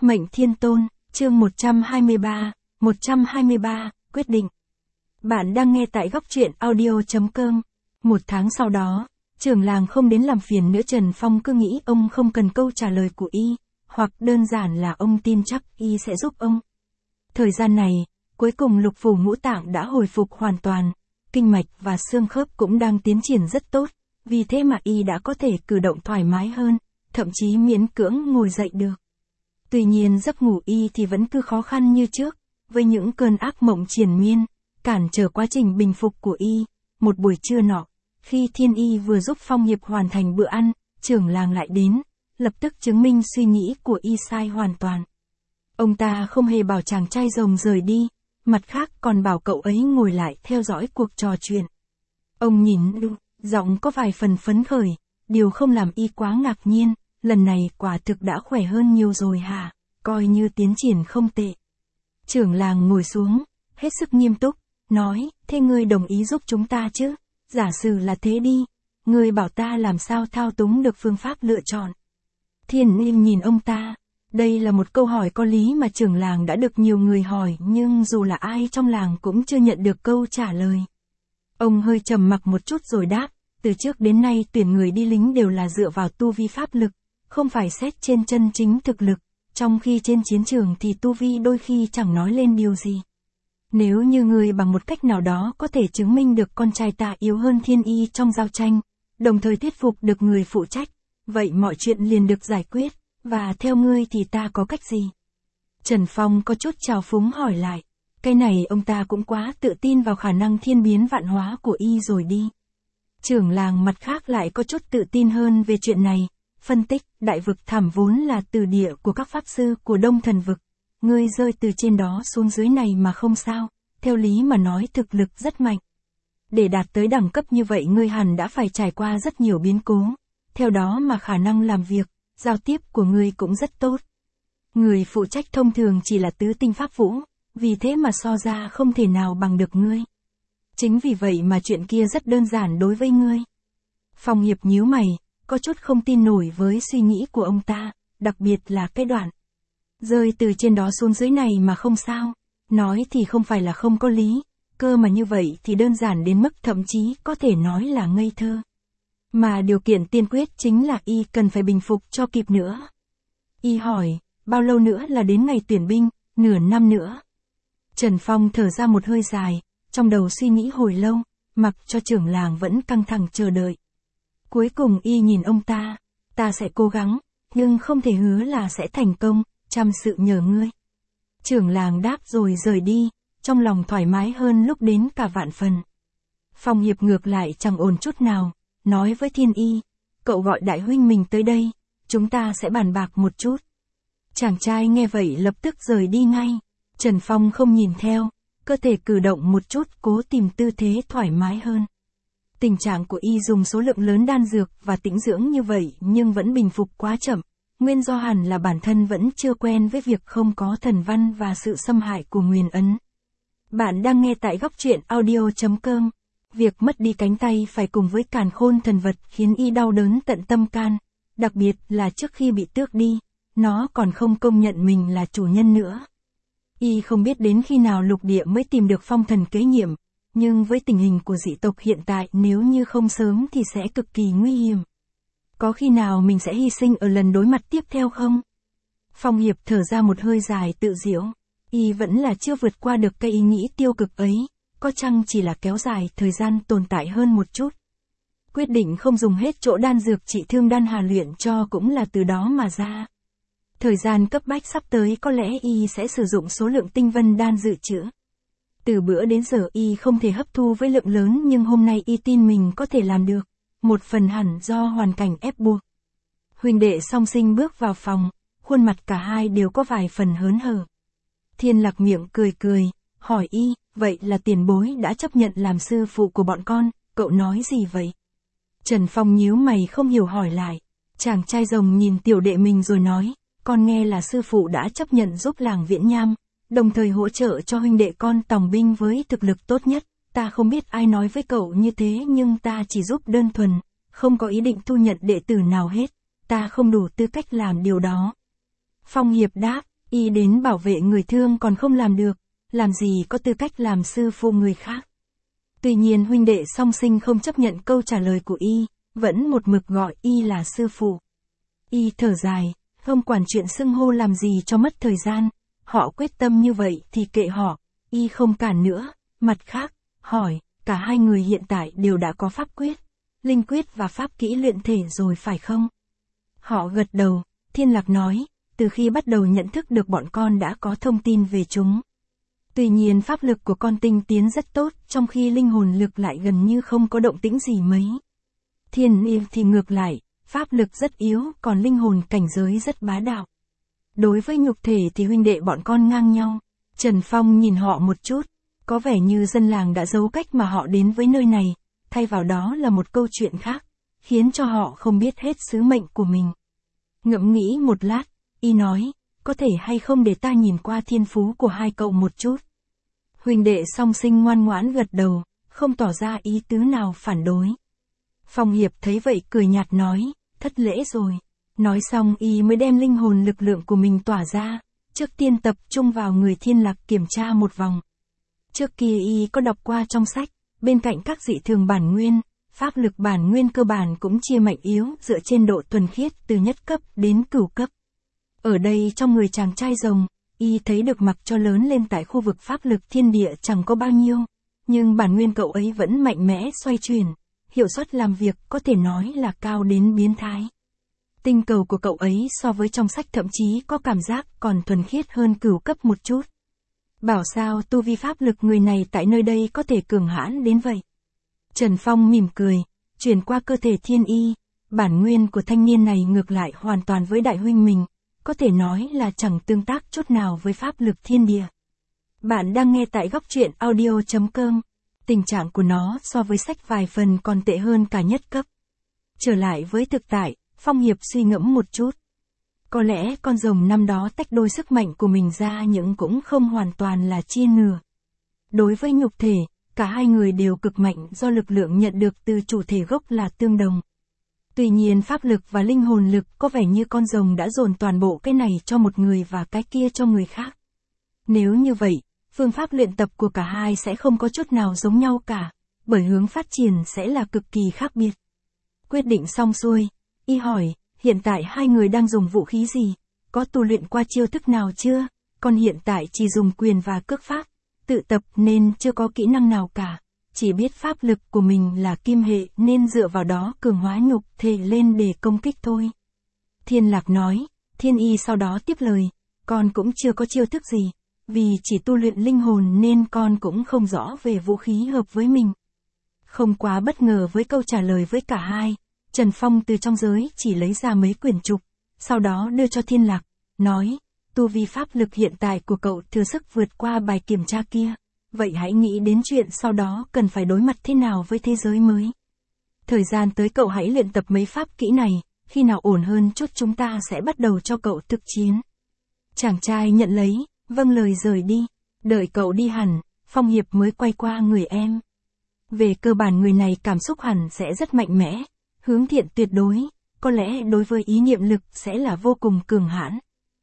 Mệnh Thiên Tôn, chương 123, quyết định. Bạn đang nghe tại góc truyện audio.com. Một tháng sau đó, trưởng làng không đến làm phiền nữa. Trần Phong cứ nghĩ ông không cần câu trả lời của y, hoặc đơn giản là ông tin chắc y sẽ giúp ông. Thời gian này, cuối cùng lục phủ ngũ tạng đã hồi phục hoàn toàn, kinh mạch và xương khớp cũng đang tiến triển rất tốt, vì thế mà y đã có thể cử động thoải mái hơn, thậm chí miễn cưỡng ngồi dậy được. Tuy nhiên giấc ngủ y thì vẫn cứ khó khăn như trước, với những cơn ác mộng triền miên, cản trở quá trình bình phục của y. Một buổi trưa nọ, khi Thiên Y vừa giúp Phong Hiệp hoàn thành bữa ăn, trưởng làng lại đến, lập tức chứng minh suy nghĩ của y sai hoàn toàn. Ông ta không hề bảo chàng trai rồng rời đi, mặt khác còn bảo cậu ấy ngồi lại theo dõi cuộc trò chuyện. Ông nhìn giọng có vài phần phấn khởi, điều không làm y quá ngạc nhiên, lần này quả thực đã khỏe hơn nhiều rồi hả, coi như tiến triển không tệ. Trưởng làng ngồi xuống, hết sức nghiêm túc, nói, thế ngươi đồng ý giúp chúng ta chứ? Giả sử là thế đi, ngươi bảo ta làm sao thao túng được phương pháp lựa chọn. Thiên Y nhìn ông ta, đây là một câu hỏi có lý mà trưởng làng đã được nhiều người hỏi, nhưng dù là ai trong làng cũng chưa nhận được câu trả lời. Ông hơi trầm mặc một chút rồi đáp, từ trước đến nay tuyển người đi lính đều là dựa vào tu vi pháp lực, không phải xét trên chân chính thực lực, trong khi trên chiến trường thì tu vi đôi khi chẳng nói lên điều gì. Nếu như người bằng một cách nào đó có thể chứng minh được con trai ta yếu hơn Thiên Y trong giao tranh, đồng thời thuyết phục được người phụ trách, vậy mọi chuyện liền được giải quyết, và theo ngươi thì ta có cách gì? Trần Phong có chút trào phúng hỏi lại, cái này ông ta cũng quá tự tin vào khả năng thiên biến vạn hóa của y rồi đi. Trưởng làng mặt khác lại có chút tự tin hơn về chuyện này, phân tích, đại vực thẳm vốn là từ địa của các pháp sư của Đông Thần Vực. Ngươi rơi từ trên đó xuống dưới này mà không sao, theo lý mà nói thực lực rất mạnh. Để đạt tới đẳng cấp như vậy ngươi hẳn đã phải trải qua rất nhiều biến cố, theo đó mà khả năng làm việc, giao tiếp của ngươi cũng rất tốt. Người phụ trách thông thường chỉ là tứ tinh pháp vũ, vì thế mà so ra không thể nào bằng được ngươi. Chính vì vậy mà chuyện kia rất đơn giản đối với ngươi. Phong Hiệp nhíu mày, có chút không tin nổi với suy nghĩ của ông ta, đặc biệt là cái đoạn rơi từ trên đó xuống dưới này mà không sao. Nói thì không phải là không có lý, cơ mà như vậy thì đơn giản đến mức thậm chí có thể nói là ngây thơ. Mà điều kiện tiên quyết chính là y cần phải bình phục cho kịp nữa. Y hỏi, bao lâu nữa là đến ngày tuyển binh? Nửa năm nữa. Trần Phong thở ra một hơi dài, trong đầu suy nghĩ hồi lâu, mặc cho trưởng làng vẫn căng thẳng chờ đợi. Cuối cùng y nhìn ông ta sẽ cố gắng, nhưng không thể hứa là sẽ thành công, chăm sự nhờ ngươi. Trưởng làng đáp rồi rời đi, trong lòng thoải mái hơn lúc đến cả vạn phần. Phong Hiệp ngược lại chẳng ổn chút nào, nói với Thiên Y, cậu gọi đại huynh mình tới đây, chúng ta sẽ bàn bạc một chút. Chàng trai nghe vậy lập tức rời đi ngay, Trần Phong không nhìn theo, cơ thể cử động một chút cố tìm tư thế thoải mái hơn. Tình trạng của y dùng số lượng lớn đan dược và tĩnh dưỡng như vậy nhưng vẫn bình phục quá chậm, nguyên do hẳn là bản thân vẫn chưa quen với việc không có thần văn và sự xâm hại của nguyền ấn. Bạn đang nghe tại góc truyện audio.com. Việc mất đi cánh tay phải cùng với càn khôn thần vật khiến y đau đớn tận tâm can, đặc biệt là trước khi bị tước đi, nó còn không công nhận mình là chủ nhân nữa. Y không biết đến khi nào lục địa mới tìm được phong thần kế nhiệm, nhưng với tình hình của dị tộc hiện tại nếu như không sớm thì sẽ cực kỳ nguy hiểm. Có khi nào mình sẽ hy sinh ở lần đối mặt tiếp theo không? Phong Hiệp thở ra một hơi dài tự giễu, y vẫn là chưa vượt qua được cái ý nghĩ tiêu cực ấy, có chăng chỉ là kéo dài thời gian tồn tại hơn một chút. Quyết định không dùng hết chỗ đan dược trị thương đan hà luyện cho cũng là từ đó mà ra. Thời gian cấp bách sắp tới có lẽ y sẽ sử dụng số lượng tinh vân đan dự trữ. Từ bữa đến giờ y không thể hấp thu với lượng lớn nhưng hôm nay y tin mình có thể làm được, một phần hẳn do hoàn cảnh ép buộc. Huynh đệ song sinh bước vào phòng, khuôn mặt cả hai đều có vài phần hớn hở. Thiên Lạc miệng cười cười, hỏi y, vậy là tiền bối đã chấp nhận làm sư phụ của bọn con, cậu nói gì vậy? Trần Phong nhíu mày không hiểu hỏi lại, chàng trai rồng nhìn tiểu đệ mình rồi nói, con nghe là sư phụ đã chấp nhận giúp làng Viễn Nham, đồng thời hỗ trợ cho huynh đệ con tòng binh với thực lực tốt nhất. Ta không biết ai nói với cậu như thế nhưng ta chỉ giúp đơn thuần, không có ý định thu nhận đệ tử nào hết, ta không đủ tư cách làm điều đó. Phong Hiệp đáp, Y đến bảo vệ người thương còn không làm được, làm gì có tư cách làm sư phụ người khác. Tuy nhiên huynh đệ song sinh không chấp nhận câu trả lời của Y, vẫn một mực gọi Y là sư phụ. Y thở dài, không quản chuyện xưng hô làm gì cho mất thời gian, họ quyết tâm như vậy thì kệ họ, Y không cản nữa. Mặt khác, hỏi, cả hai người hiện tại đều đã có pháp quyết, linh quyết và pháp kỹ luyện thể rồi phải không? Họ gật đầu. Thiên Lạc nói, từ khi bắt đầu nhận thức được bọn con đã có thông tin về chúng. Tuy nhiên pháp lực của con tinh tiến rất tốt, trong khi linh hồn lực lại gần như không có động tĩnh gì mấy. Thiên Y thì ngược lại, pháp lực rất yếu, còn linh hồn cảnh giới rất bá đạo. Đối với nhục thể thì huynh đệ bọn con ngang nhau. Trần Phong nhìn họ một chút, có vẻ như dân làng đã giấu cách mà họ đến với nơi này, thay vào đó là một câu chuyện khác, khiến cho họ không biết hết sứ mệnh của mình. Ngẫm nghĩ một lát, Y nói, có thể hay không để ta nhìn qua thiên phú của hai cậu một chút. Huynh đệ song sinh ngoan ngoãn gật đầu, không tỏ ra ý tứ nào phản đối. Phong Hiệp thấy vậy cười nhạt nói, thất lễ rồi. Nói xong Y mới đem linh hồn lực lượng của mình tỏa ra, trước tiên tập trung vào người Thiên Lạc kiểm tra một vòng. Trước kia Y có đọc qua trong sách, bên cạnh các dị thường bản nguyên, pháp lực bản nguyên cơ bản cũng chia mạnh yếu dựa trên độ thuần khiết từ nhất cấp đến cửu cấp. Ở đây trong người chàng trai rồng, Y thấy được mặc cho lớn lên tại khu vực pháp lực thiên địa chẳng có bao nhiêu, nhưng bản nguyên cậu ấy vẫn mạnh mẽ xoay chuyển, hiệu suất làm việc có thể nói là cao đến biến thái. Tinh cầu của cậu ấy so với trong sách thậm chí có cảm giác còn thuần khiết hơn cửu cấp một chút. Bảo sao tu vi pháp lực người này tại nơi đây có thể cường hãn đến vậy. Trần Phong mỉm cười, chuyển qua cơ thể Thiên Y, bản nguyên của thanh niên này ngược lại hoàn toàn với đại huynh mình, có thể nói là chẳng tương tác chút nào với pháp lực thiên địa. Bạn đang nghe tại góc truyện audio.com, tình trạng của nó so với sách vài phần còn tệ hơn cả nhất cấp. Trở lại với thực tại, Phong Hiệp suy ngẫm một chút. Có lẽ con rồng năm đó tách đôi sức mạnh của mình ra nhưng cũng không hoàn toàn là chia nửa. Đối với nhục thể, cả hai người đều cực mạnh do lực lượng nhận được từ chủ thể gốc là tương đồng. Tuy nhiên pháp lực và linh hồn lực có vẻ như con rồng đã dồn toàn bộ cái này cho một người và cái kia cho người khác. Nếu như vậy, phương pháp luyện tập của cả hai sẽ không có chút nào giống nhau cả, bởi hướng phát triển sẽ là cực kỳ khác biệt. Quyết định xong xuôi, Y hỏi, hiện tại hai người đang dùng vũ khí gì? Có tu luyện qua chiêu thức nào chưa? Con hiện tại chỉ dùng quyền và cước pháp, tự tập nên chưa có kỹ năng nào cả. Chỉ biết pháp lực của mình là kim hệ nên dựa vào đó cường hóa nhục thể lên để công kích thôi. Thiên Lạc nói, Thiên Y sau đó tiếp lời, con cũng chưa có chiêu thức gì, vì chỉ tu luyện linh hồn nên con cũng không rõ về vũ khí hợp với mình. Không quá bất ngờ với câu trả lời với cả hai, Trần Phong từ trong giới chỉ lấy ra mấy quyển trục, sau đó đưa cho Thiên Lạc, nói, tu vi pháp lực hiện tại của cậu thừa sức vượt qua bài kiểm tra kia. Vậy hãy nghĩ đến chuyện sau đó cần phải đối mặt thế nào với thế giới mới. Thời gian tới cậu hãy luyện tập mấy pháp kỹ này, khi nào ổn hơn chút chúng ta sẽ bắt đầu cho cậu thực chiến. Chàng trai nhận lấy, vâng lời rời đi. Đợi cậu đi hẳn, Phong Hiệp mới quay qua người em. Về cơ bản người này cảm xúc hẳn sẽ rất mạnh mẽ, hướng thiện tuyệt đối, có lẽ đối với ý niệm lực sẽ là vô cùng cường hãn.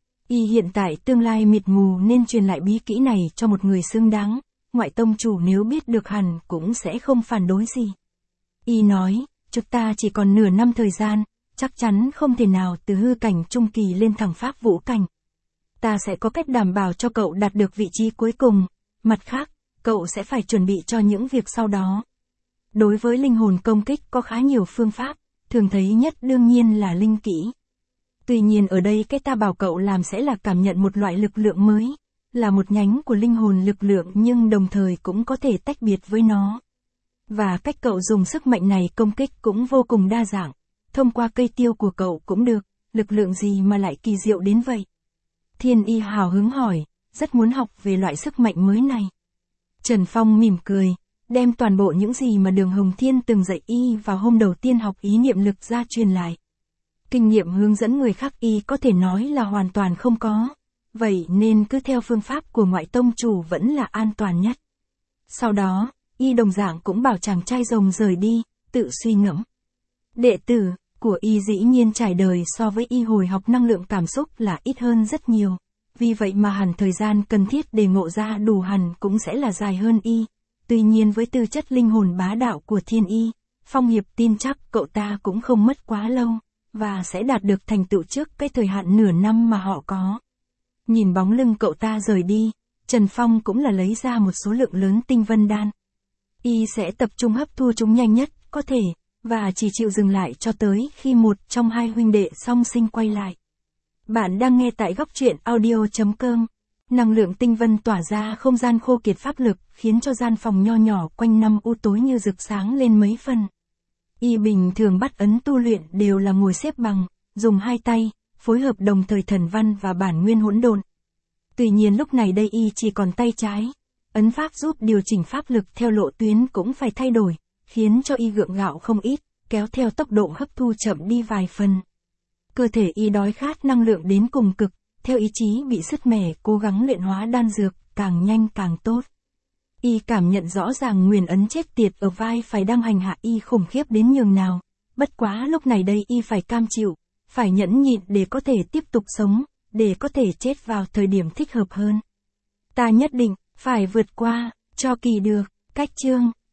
Y hiện tại tương lai mịt mù nên truyền lại bí kỹ này cho một người xứng đáng. Ngoại tông chủ nếu biết được hẳn cũng sẽ không phản đối gì. Y nói, chúng ta chỉ còn nửa năm thời gian, chắc chắn không thể nào từ hư cảnh trung kỳ lên thẳng pháp vũ cảnh. Ta sẽ có cách đảm bảo cho cậu đạt được vị trí cuối cùng, mặt khác, cậu sẽ phải chuẩn bị cho những việc sau đó. Đối với linh hồn công kích có khá nhiều phương pháp, thường thấy nhất đương nhiên là linh kỹ. Tuy nhiên ở đây cái ta bảo cậu làm sẽ là cảm nhận một loại lực lượng mới. Là một nhánh của linh hồn lực lượng nhưng đồng thời cũng có thể tách biệt với nó. Và cách cậu dùng sức mạnh này công kích cũng vô cùng đa dạng. Thông qua cây tiêu của cậu cũng được, lực lượng gì mà lại kỳ diệu đến vậy? Thiên Y hào hứng hỏi, rất muốn học về loại sức mạnh mới này. Trần Phong mỉm cười, đem toàn bộ những gì mà Đường Hồng Thiên từng dạy Y vào hôm đầu tiên học ý niệm lực ra truyền lại. Kinh nghiệm hướng dẫn người khác Y có thể nói là hoàn toàn không có. Vậy nên cứ theo phương pháp của ngoại tông chủ vẫn là an toàn nhất. Sau đó, Y đồng dạng cũng bảo chàng trai rồng rời đi, tự suy ngẫm. Đệ tử của Y dĩ nhiên trải đời so với Y hồi học năng lượng cảm xúc là ít hơn rất nhiều. vì vậy mà hẳn thời gian cần thiết để ngộ ra đủ hẳn cũng sẽ là dài hơn y. Tuy nhiên với tư chất linh hồn bá đạo của Thiên Y, Phong Hiệp tin chắc cậu ta cũng không mất quá lâu, và sẽ đạt được thành tựu trước cái thời hạn nửa năm mà họ có. Nhìn bóng lưng cậu ta rời đi, Trần Phong cũng là lấy ra một số lượng lớn tinh vân đan. Y sẽ tập trung hấp thu chúng nhanh nhất có thể, và chỉ chịu dừng lại cho tới khi một trong hai huynh đệ song sinh quay lại. Bạn đang nghe tại góc truyện audio.com. Năng lượng tinh vân tỏa ra không gian khô kiệt pháp lực, khiến cho gian phòng nho nhỏ quanh năm u tối như rực sáng lên mấy phần. Y bình thường bắt ấn tu luyện đều là ngồi xếp bằng, dùng hai tay, phối hợp đồng thời thần văn và bản nguyên hỗn độn. Tuy nhiên lúc này đây Y chỉ còn tay trái. Ấn pháp giúp điều chỉnh pháp lực theo lộ tuyến cũng phải thay đổi, khiến cho Y gượng gạo không ít, kéo theo tốc độ hấp thu chậm đi vài phần. Cơ thể Y đói khát năng lượng đến cùng cực, theo ý chí bị sứt mẻ cố gắng luyện hóa đan dược, càng nhanh càng tốt. Y cảm nhận rõ ràng nguyền ấn chết tiệt ở vai phải đang hành hạ Y khủng khiếp đến nhường nào. Bất quá lúc này đây Y phải cam chịu, phải nhẫn nhịn để có thể tiếp tục sống, để có thể chết vào thời điểm thích hợp hơn. Ta nhất định phải vượt qua cho kỳ được. Cách chương